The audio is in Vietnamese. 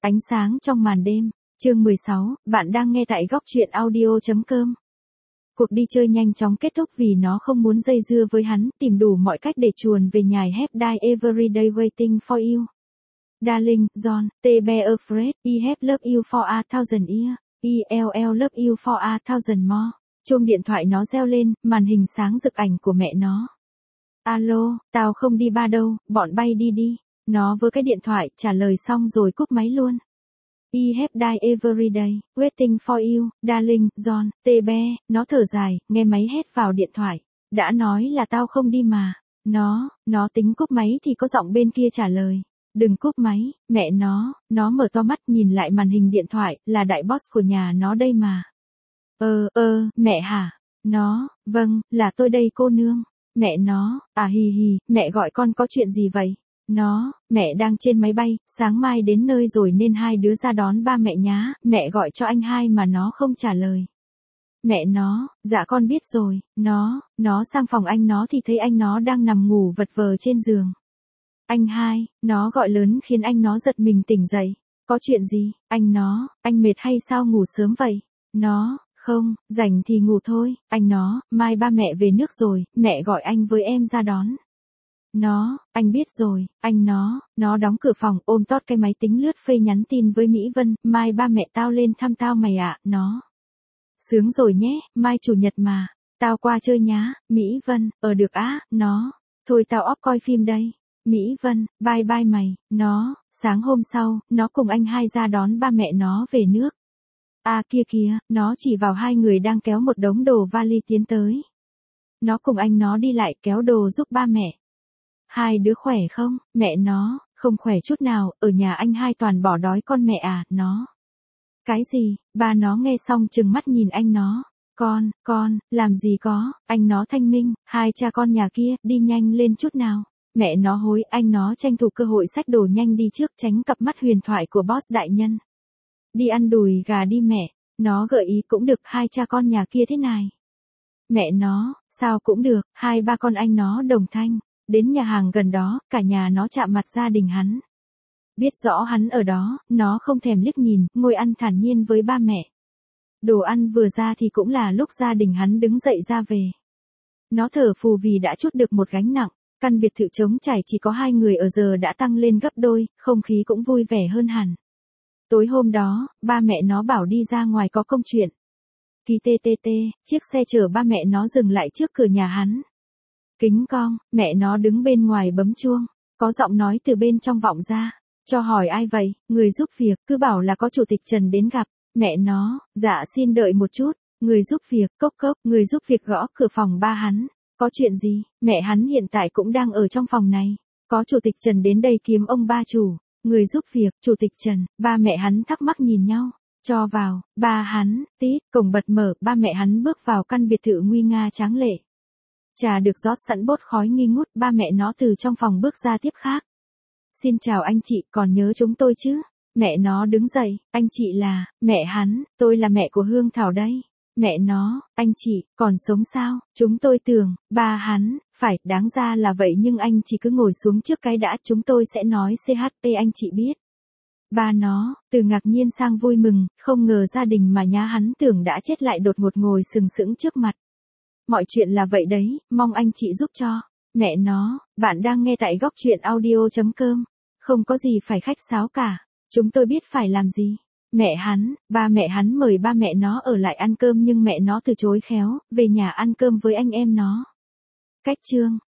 Ánh sáng trong màn đêm, chương 16, bạn đang nghe tại góc truyện audio.com. Cuộc đi chơi nhanh chóng kết thúc vì nó không muốn dây dưa với hắn, tìm đủ mọi cách để chuồn về nhà. Have died every day waiting for you. Darling, John, T be afraid, I have loved you for a thousand years, ILL love you for a thousand more. Chuông điện thoại nó reo lên, màn hình sáng rực ảnh của mẹ nó. Alo, tao không đi ba đâu, bọn bay đi đi. Nó với cái điện thoại, trả lời xong rồi cúp máy luôn. I have died every day, waiting for you, darling, John, TB, nó thở dài, nghe máy hét vào điện thoại. Đã nói là tao không đi mà. Nó tính cúp máy thì có giọng bên kia trả lời. Đừng cúp máy, mẹ nó mở to mắt nhìn lại màn hình điện thoại, là đại boss của nhà nó đây mà. Mẹ hả? Vâng, là tôi đây cô nương. Mẹ nó, hì, mẹ gọi con có chuyện gì vậy? Mẹ đang trên máy bay, sáng mai đến nơi rồi nên hai đứa ra đón ba mẹ nhá, mẹ gọi cho anh hai mà nó không trả lời. Mẹ nó, dạ con biết rồi, nó sang phòng anh nó thì thấy anh nó đang nằm ngủ vật vờ trên giường. Anh hai, nó gọi lớn khiến anh nó giật mình tỉnh dậy. Có chuyện gì, anh mệt hay sao ngủ sớm vậy? Không, rảnh thì ngủ thôi, mai ba mẹ về nước rồi, mẹ gọi anh với em ra đón. Anh biết rồi, nó đóng cửa phòng ôm tót cái máy tính lướt Face nhắn tin với Mỹ Vân, mai ba mẹ tao lên thăm tao mày ạ, Sướng rồi nhé, mai chủ nhật mà, tao qua chơi nhá, Mỹ Vân, được á, thôi tao off coi phim đây. Mỹ Vân, bye bye mày, sáng hôm sau, nó cùng anh hai ra đón ba mẹ nó về nước. Kia, nó chỉ vào hai người đang kéo một đống đồ vali tiến tới. Nó cùng anh nó đi lại kéo đồ giúp ba mẹ. Hai đứa khỏe không? Mẹ nó, không khỏe chút nào, ở nhà anh hai toàn bỏ đói con mẹ à, Cái gì? Ba nó nghe xong trừng mắt nhìn anh nó. Con, làm gì có, anh nó thanh minh, hai cha con nhà kia, đi nhanh lên chút nào. Mẹ nó hối, anh nó tranh thủ cơ hội xách đồ nhanh đi trước tránh cặp mắt huyền thoại của boss đại nhân. Đi ăn đùi gà đi mẹ, nó gợi ý cũng được, hai cha con nhà kia thế này. Mẹ nó, sao cũng được, hai ba con anh nó đồng thanh. Đến nhà hàng gần đó, cả nhà nó chạm mặt gia đình hắn. Biết rõ hắn ở đó, nó không thèm liếc nhìn, ngồi ăn thản nhiên với ba mẹ. Đồ ăn vừa ra thì cũng là lúc gia đình hắn đứng dậy ra về. Nó thở phù vì đã trút được một gánh nặng. Căn biệt thự trống trải chỉ có hai người ở giờ đã tăng lên gấp đôi, không khí cũng vui vẻ hơn hẳn. Tối hôm đó, ba mẹ nó bảo đi ra ngoài có công chuyện. Kỳ TTT, chiếc xe chở ba mẹ nó dừng lại trước cửa nhà hắn. Kính cong, mẹ nó đứng bên ngoài bấm chuông. Có giọng nói từ bên trong vọng ra. Cho hỏi ai vậy, người giúp việc, cứ bảo là có chủ tịch Trần đến gặp. Mẹ nó, dạ xin đợi một chút. Người giúp việc, cốc, người giúp việc gõ cửa phòng ba hắn. Có chuyện gì, mẹ hắn hiện tại cũng đang ở trong phòng này. Có chủ tịch Trần đến đây kiếm ông ba chủ. Người giúp việc, chủ tịch Trần, ba mẹ hắn thắc mắc nhìn nhau. Cho vào, ba hắn, tít, cổng bật mở, ba mẹ hắn bước vào căn biệt thự nguy nga tráng lệ. Trà được rót sẵn bốt khói nghi ngút, ba mẹ nó từ trong phòng bước ra tiếp khác. Xin chào anh chị, còn nhớ chúng tôi chứ? Mẹ nó đứng dậy, anh chị là, mẹ hắn, tôi là mẹ của Hương Thảo đây. Mẹ nó, anh chị, còn sống sao? Chúng tôi tưởng, ba hắn, phải, đáng ra là vậy nhưng anh chỉ cứ ngồi xuống trước cái đã, chúng tôi sẽ nói CHP anh chị biết. Ba nó, từ ngạc nhiên sang vui mừng, không ngờ gia đình mà nhá hắn tưởng đã chết lại đột ngột ngồi sừng sững trước mặt. Mọi chuyện là vậy đấy, mong anh chị giúp cho. Mẹ nó, bạn đang nghe tại góc truyện audio.com. Không có gì phải khách sáo cả, chúng tôi biết phải làm gì. Ba mẹ hắn mời ba mẹ nó ở lại ăn cơm nhưng mẹ nó từ chối khéo, về nhà ăn cơm với anh em nó. Cách chương,